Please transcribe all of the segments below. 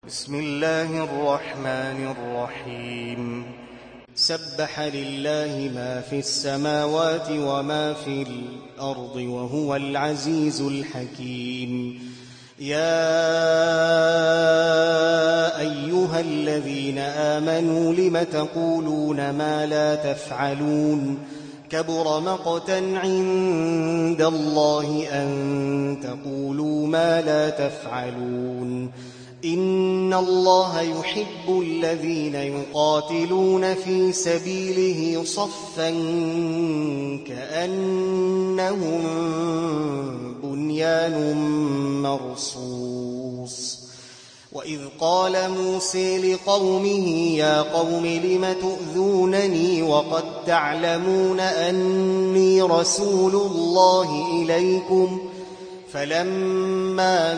بسم الله الرحمن الرحيم. سبح لله ما في السماوات وما في الأرض وهو العزيز الحكيم. يا أيها الذين آمنوا لم تقولون ما لا تفعلون كبر مقتا عند الله أن تقولوا ما لا تفعلون. إن الله يحب الذين يقاتلون في سبيله صفا كأنهم بنيان مرصوص. وإذ قال موسى لقومه يا قوم لم تؤذونني وقد تعلمون أني رسول الله إليكم فلما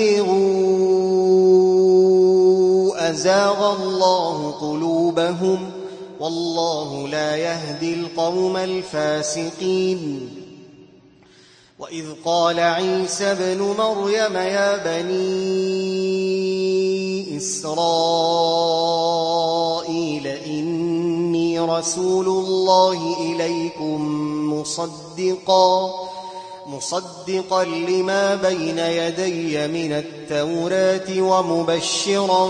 زيغوا أزاغ الله قلوبهم والله لا يهدي القوم الفاسقين. وإذ قال عيسى ابن مريم يا بني إسرائيل إني رسول الله إليكم مصدقا لما بين يدي من التوراة ومبشرا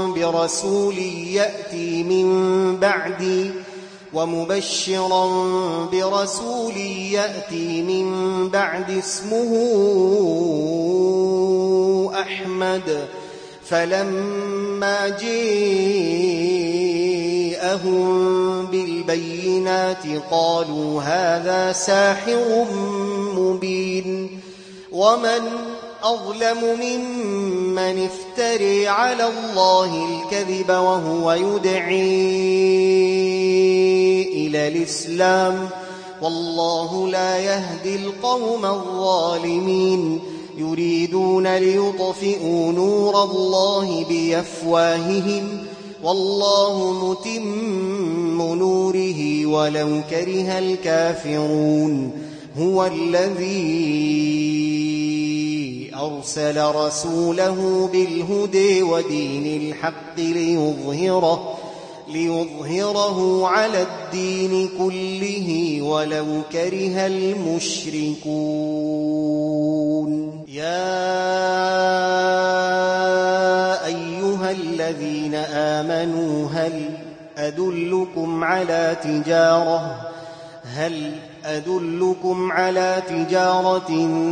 برسول يأتي من بعد اسمه أحمد. فلما جاءهم بالبينات قالوا هذا ساحر مبين. ومن أظلم ممن افتري على الله الكذب وهو يدعي إلى الإسلام والله لا يهدي القوم الظالمين. يريدون ليطفئوا نور الله بأفواههم والله متم نوره ولو كره الكافرون. هو الذي أرسل رسوله بالهدى ودين الحق ليظهره على الدين كله ولو كره المشركون. يا أيها الذين آمنوا هل أدلكم على تجارة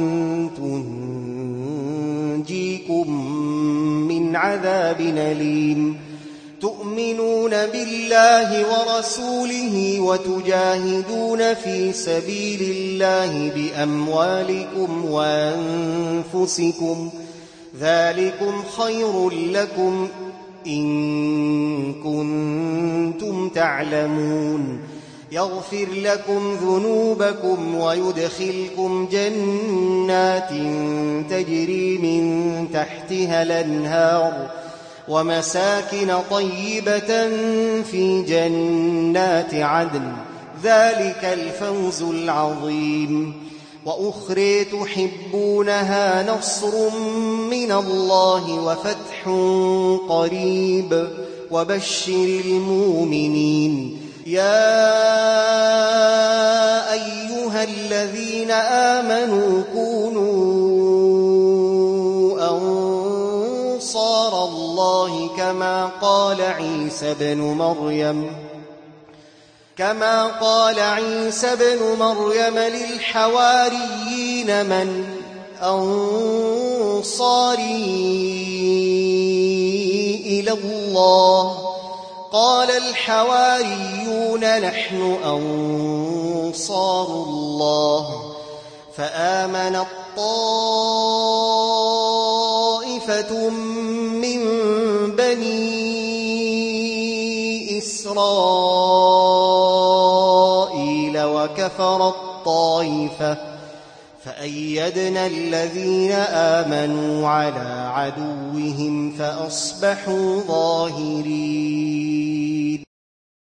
تنجيكم من عذاب أليم. تؤمنون بالله ورسوله وتجاهدون في سبيل الله بأموالكم وأنفسكم ذلكم خير لكم إن كنتم تعلمون. يغفر لكم ذنوبكم ويدخلكم جنات تجري من تحتها الأنهار ومساكن طيبة في جنات عدن ذلك الفوز العظيم. وأخرى تحبونها نصر من الله وفتح قريب وبشر المؤمنين. يا أيها الذين آمنوا كونوا أنصار الله كما قال عيسى بن مريم للحواريين من أنصاري إلى الله قال الحواريون نحن أنصار الله. فآمنت طائفة من بني إسرائيل وكفرت طائفة فأيدنا الذين آمنوا على عدوهم فأصبحوا ظاهرين.